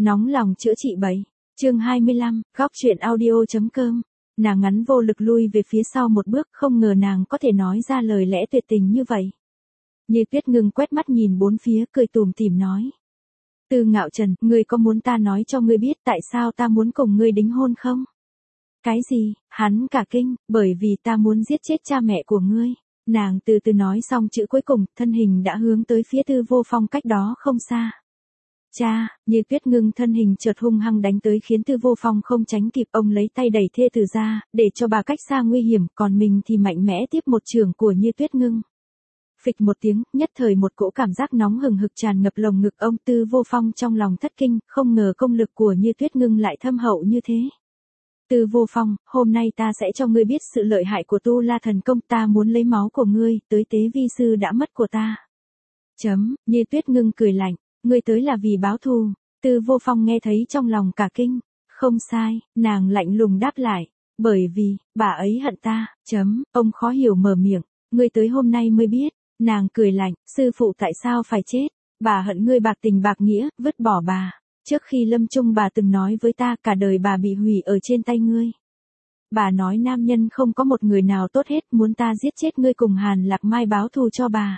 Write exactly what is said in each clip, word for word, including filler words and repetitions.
Nóng lòng chữa trị bảy. Chương hai mươi lăm, góc truyện audio.com. Nàng ngắn vô lực lui về phía sau một bước, không ngờ nàng có thể nói ra lời lẽ tuyệt tình như vậy. Như Tuyết ngừng quét mắt nhìn bốn phía, cười tủm tỉm nói. Tư Ngạo Trần, ngươi có muốn ta nói cho ngươi biết tại sao ta muốn cùng ngươi đính hôn không? Cái gì? Hắn cả kinh, bởi vì ta muốn giết chết cha mẹ của ngươi. Nàng từ từ nói xong chữ cuối cùng, thân hình đã hướng tới phía Tư Vô Phong cách đó không xa. Cha, Như Tuyết ngưng thân hình chợt hung hăng đánh tới khiến Tư Vô Phong không tránh kịp, ông lấy tay đẩy thê tử ra, để cho bà cách xa nguy hiểm, còn mình thì mạnh mẽ tiếp một chưởng của Như Tuyết ngưng. Phịch một tiếng, nhất thời một cỗ cảm giác nóng hừng hực tràn ngập lồng ngực ông. Tư Vô Phong trong lòng thất kinh, không ngờ công lực của Như Tuyết ngưng lại thâm hậu như thế. Tư Vô Phong, hôm nay ta sẽ cho ngươi biết sự lợi hại của Tu La thần công, ta muốn lấy máu của ngươi, tới tế vi sư đã mất của ta. Chấm, Như Tuyết ngưng cười lạnh, ngươi tới là vì báo thù. Tư Vô Phong nghe thấy trong lòng cả kinh, không sai, nàng lạnh lùng đáp lại, bởi vì, bà ấy hận ta, chấm, ông khó hiểu mở miệng, ngươi tới hôm nay mới biết, nàng cười lạnh, sư phụ tại sao phải chết, bà hận ngươi bạc tình bạc nghĩa, vứt bỏ bà. Trước khi lâm chung bà từng nói với ta cả đời bà bị hủy ở trên tay ngươi. Bà nói nam nhân không có một người nào tốt hết, muốn ta giết chết ngươi cùng Hàn Lạc Mai báo thù cho bà.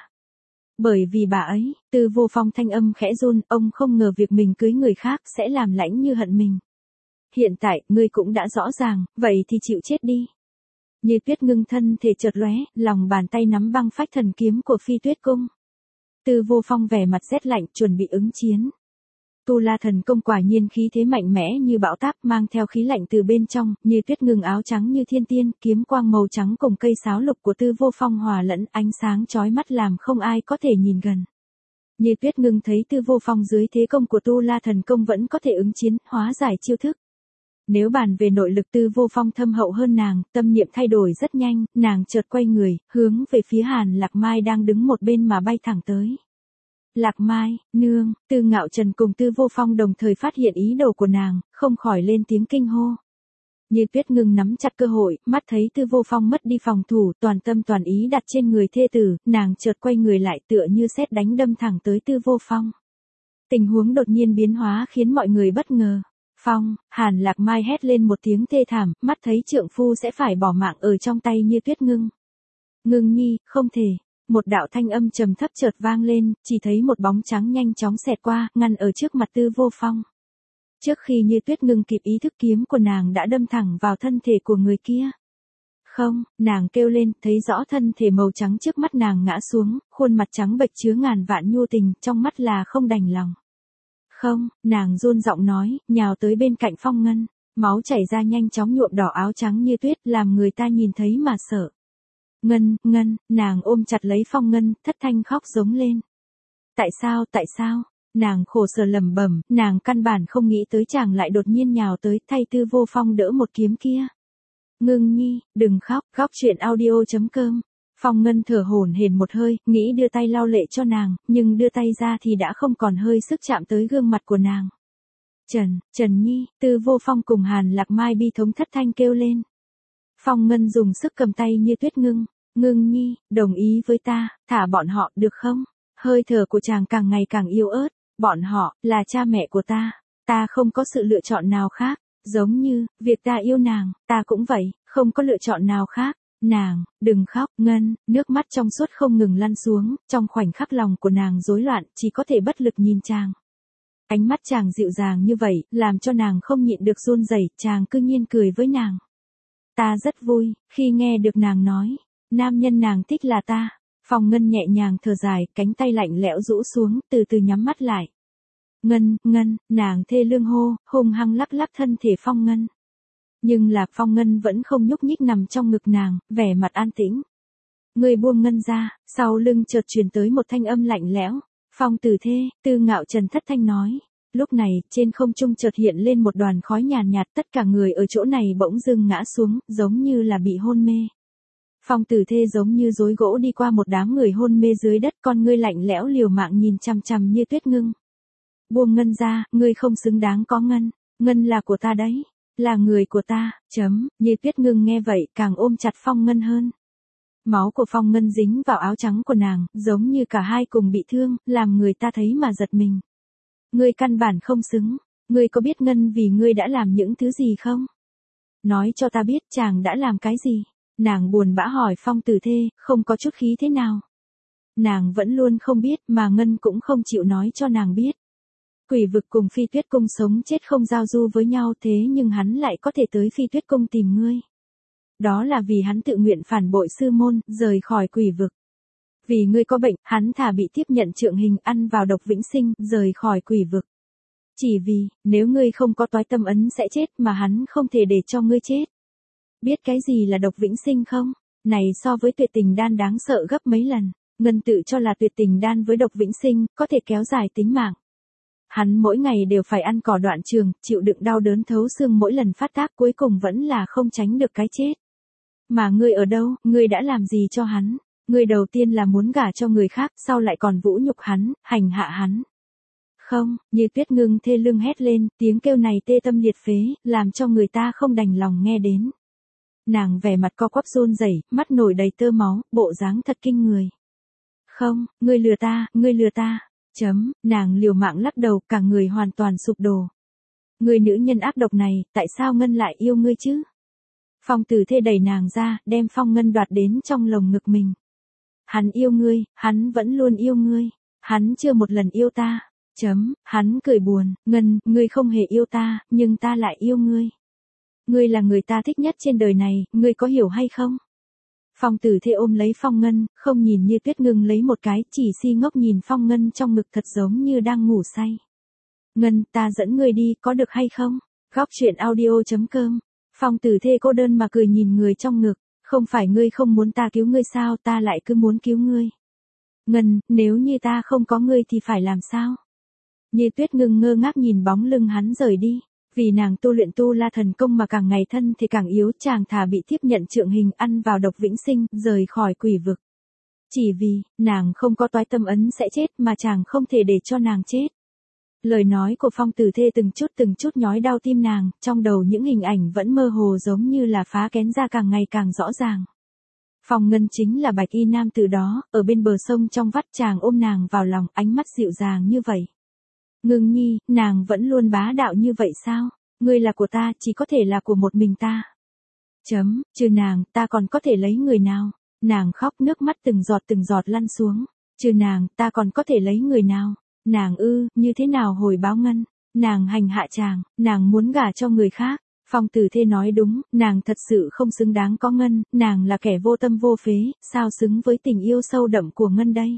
Bởi vì bà ấy, Tư Vô Phong thanh âm khẽ run, ông không ngờ việc mình cưới người khác sẽ làm lãnh như hận mình. Hiện tại, ngươi cũng đã rõ ràng, vậy thì chịu chết đi. Như Tuyết ngưng thân thể chợt lóe, lòng bàn tay nắm băng phách thần kiếm của Phi Tuyết cung. Tư Vô Phong vẻ mặt rét lạnh, chuẩn bị ứng chiến. Tu La thần công quả nhiên khí thế mạnh mẽ như bão táp, mang theo khí lạnh từ bên trong. Như Tuyết ngừng áo trắng như thiên tiên, kiếm quang màu trắng cùng cây sáo lục của Tư Vô Phong hòa lẫn, ánh sáng chói mắt làm không ai có thể nhìn gần. Như Tuyết ngừng thấy Tư Vô Phong dưới thế công của Tu La thần công vẫn có thể ứng chiến, hóa giải chiêu thức. Nếu bàn về nội lực, Tư Vô Phong thâm hậu hơn nàng, tâm niệm thay đổi rất nhanh, nàng chợt quay người, hướng về phía Hàn Lạc Mai đang đứng một bên mà bay thẳng tới. Lạc Mai, nương, Tư Ngạo Trần cùng Tư Vô Phong đồng thời phát hiện ý đồ của nàng, không khỏi lên tiếng kinh hô. Như Tuyết ngừng nắm chặt cơ hội, mắt thấy Tư Vô Phong mất đi phòng thủ, toàn tâm toàn ý đặt trên người thê tử, nàng chợt quay người lại tựa như sét đánh đâm thẳng tới Tư Vô Phong. Tình huống đột nhiên biến hóa khiến mọi người bất ngờ. Phong, Hàn Lạc Mai hét lên một tiếng thê thảm, mắt thấy trượng phu sẽ phải bỏ mạng ở trong tay Như Tuyết ngưng. Ngưng nhi, không thể. Một đạo thanh âm trầm thấp chợt vang lên, chỉ thấy một bóng trắng nhanh chóng xẹt qua, ngăn ở trước mặt Tư Vô Phong. Trước khi Như Tuyết ngưng kịp ý thức, kiếm của nàng đã đâm thẳng vào thân thể của người kia. Không, nàng kêu lên, thấy rõ thân thể màu trắng trước mắt nàng ngã xuống, khuôn mặt trắng bệch chứa ngàn vạn nhu tình, trong mắt là không đành lòng. Không, nàng run giọng nói, nhào tới bên cạnh Phong Ngân, máu chảy ra nhanh chóng nhuộm đỏ áo trắng như tuyết, làm người ta nhìn thấy mà sợ. Ngân, Ngân, nàng ôm chặt lấy Phong Ngân, thất thanh khóc giống lên. Tại sao, tại sao? Nàng khổ sở lẩm bẩm, nàng căn bản không nghĩ tới chàng lại đột nhiên nhào tới, thay Tư Vô Phong đỡ một kiếm kia. Ngưng nhi, đừng khóc, góc truyện audio.com. Phong Ngân thở hổn hển một hơi, nghĩ đưa tay lau lệ cho nàng, nhưng đưa tay ra thì đã không còn hơi sức chạm tới gương mặt của nàng. Trần, Trần Nhi, Tư Vô Phong cùng Hàn Lạc Mai bi thống thất thanh kêu lên. Phong Ngân dùng sức cầm tay Như Tuyết ngưng. Ngưng nhi, đồng ý với ta, thả bọn họ, được không? Hơi thở của chàng càng ngày càng yếu ớt, bọn họ, là cha mẹ của ta, ta không có sự lựa chọn nào khác, giống như, việc ta yêu nàng, ta cũng vậy, không có lựa chọn nào khác. Nàng, đừng khóc, Ngân, nước mắt trong suốt không ngừng lăn xuống, trong khoảnh khắc lòng của nàng rối loạn, chỉ có thể bất lực nhìn chàng. Ánh mắt chàng dịu dàng như vậy, làm cho nàng không nhịn được run rẩy, chàng cứ nhiên cười với nàng. Ta rất vui, khi nghe được nàng nói. Nam nhân nàng thích là ta. Phong Ngân nhẹ nhàng thở dài, cánh tay lạnh lẽo rũ xuống, từ từ nhắm mắt lại. Ngân, Ngân, nàng thê lương hô, hung hăng lắc lắc thân thể Phong Ngân. Nhưng là Phong Ngân vẫn không nhúc nhích nằm trong ngực nàng, vẻ mặt an tĩnh. Người buông Ngân ra, sau lưng chợt truyền tới một thanh âm lạnh lẽo. Phong Tử thê, Tư Ngạo Trần thất thanh nói. Lúc này, trên không trung chợt hiện lên một đoàn khói nhàn nhạt, tất cả người ở chỗ này bỗng dưng ngã xuống, giống như là bị hôn mê. Phong Tử thê giống như rối gỗ đi qua một đám người hôn mê dưới đất, con ngươi lạnh lẽo liều mạng nhìn chằm chằm Như Tuyết ngưng. Buông Ngân ra, ngươi không xứng đáng có Ngân, Ngân là của ta đấy, là người của ta, chấm, Như Tuyết ngưng nghe vậy, càng ôm chặt Phong Ngân hơn. Máu của Phong Ngân dính vào áo trắng của nàng, giống như cả hai cùng bị thương, làm người ta thấy mà giật mình. Ngươi căn bản không xứng, Ngươi có biết Ngân vì ngươi đã làm những thứ gì không? Nói cho ta biết chàng đã làm cái gì? Nàng buồn bã hỏi Phong Tử Thê, không có chút khí thế nào. Nàng vẫn luôn không biết mà Ngân cũng không chịu nói cho nàng biết. Quỷ vực cùng Phi Tuyết Cung sống chết không giao du với nhau thế nhưng hắn lại có thể tới Phi Tuyết Cung tìm ngươi. Đó là vì hắn tự nguyện phản bội sư môn, rời khỏi quỷ vực. Vì ngươi có bệnh, hắn thà bị tiếp nhận trượng hình ăn vào độc vĩnh sinh, rời khỏi quỷ vực. Chỉ vì, nếu ngươi không có toái tâm ấn sẽ chết mà hắn không thể để cho ngươi chết. Biết cái gì là độc vĩnh sinh không? Này so với tuyệt tình đan đáng sợ gấp mấy lần. Ngân tự cho là tuyệt tình đan với độc vĩnh sinh, có thể kéo dài tính mạng. Hắn mỗi ngày đều phải ăn cỏ đoạn trường, chịu đựng đau đớn thấu xương mỗi lần phát tác cuối cùng vẫn là không tránh được cái chết. Mà ngươi ở đâu, ngươi đã làm gì cho hắn? Ngươi đầu tiên là muốn gả cho người khác, sau lại còn vũ nhục hắn, hành hạ hắn. Không, Như Tuyết Ngưng thê lưng hét lên, tiếng kêu này tê tâm liệt phế, làm cho người ta không đành lòng nghe đến. Nàng vẻ mặt co quắp run rẩy, mắt nổi đầy tơ máu, bộ dáng thật kinh người. Không, ngươi lừa ta, ngươi lừa ta. Chấm, nàng liều mạng lắc đầu, cả người hoàn toàn sụp đổ. Người nữ nhân ác độc này, tại sao Ngân lại yêu ngươi chứ? Phong Tử Thê đẩy nàng ra, đem Phong Ngân đoạt đến trong lồng ngực mình. Hắn yêu ngươi, hắn vẫn luôn yêu ngươi. Hắn chưa một lần yêu ta. Chấm, hắn cười buồn, Ngân, ngươi không hề yêu ta, nhưng ta lại yêu ngươi. Ngươi là người ta thích nhất trên đời này, ngươi có hiểu hay không? Phong Tử Thê ôm lấy Phong Ngân, không nhìn Như Tuyết Ngưng lấy một cái, chỉ si ngốc nhìn Phong Ngân trong ngực thật giống như đang ngủ say. Ngân, ta dẫn ngươi đi, có được hay không? Góc truyện audio chấm com. Phong Tử Thê cô đơn mà cười nhìn người trong ngực, không phải ngươi không muốn ta cứu ngươi sao, ta lại cứ muốn cứu ngươi. Ngân, nếu như ta không có ngươi thì phải làm sao? Như Tuyết Ngưng ngơ ngác nhìn bóng lưng hắn rời đi. Vì nàng tu luyện tu la thần công mà càng ngày thân thì càng yếu, chàng thà bị tiếp nhận trượng hình ăn vào độc vĩnh sinh, rời khỏi quỷ vực. Chỉ vì, nàng không có toái tâm ấn sẽ chết mà chàng không thể để cho nàng chết. Lời nói của Phong Tử Thê từng chút từng chút nhói đau tim nàng, trong đầu những hình ảnh vẫn mơ hồ giống như là phá kén ra càng ngày càng rõ ràng. Phong Ngân chính là bạch y nam từ đó, ở bên bờ sông trong vắt chàng ôm nàng vào lòng, ánh mắt dịu dàng như vậy. Ngưng nhi, nàng vẫn luôn bá đạo như vậy sao? Ngươi là của ta, chỉ có thể là của một mình ta. Chấm, trừ nàng, ta còn có thể lấy người nào? Nàng khóc nước mắt từng giọt từng giọt lăn xuống. Trừ nàng, ta còn có thể lấy người nào? Nàng ư, như thế nào hồi báo Ngân? Nàng hành hạ chàng, nàng muốn gả cho người khác. Phong Tử Thê nói đúng, nàng thật sự không xứng đáng có Ngân, nàng là kẻ vô tâm vô phế, sao xứng với tình yêu sâu đậm của Ngân đây?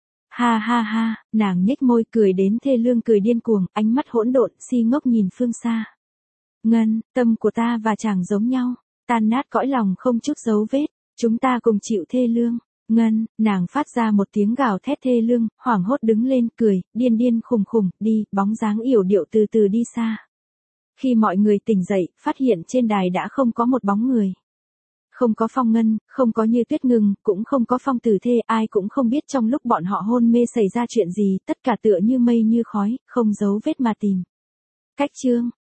Ha ha ha, nàng nhếch môi cười đến thê lương cười điên cuồng, ánh mắt hỗn độn, si ngốc nhìn phương xa. Ngân, tâm của ta và chàng giống nhau, tan nát cõi lòng không chút dấu vết, chúng ta cùng chịu thê lương. Ngân, nàng phát ra một tiếng gào thét thê lương, hoảng hốt đứng lên cười, điên điên khùng khùng, đi, bóng dáng yểu điệu từ từ đi xa. Khi mọi người tỉnh dậy, phát hiện trên đài đã không có một bóng người. Không có Phong Ngân, không có Như Tuyết Ngưng, cũng không có Phong Tử Thê, ai cũng không biết trong lúc bọn họ hôn mê xảy ra chuyện gì, tất cả tựa như mây như khói, không dấu vết mà tìm. Cách chương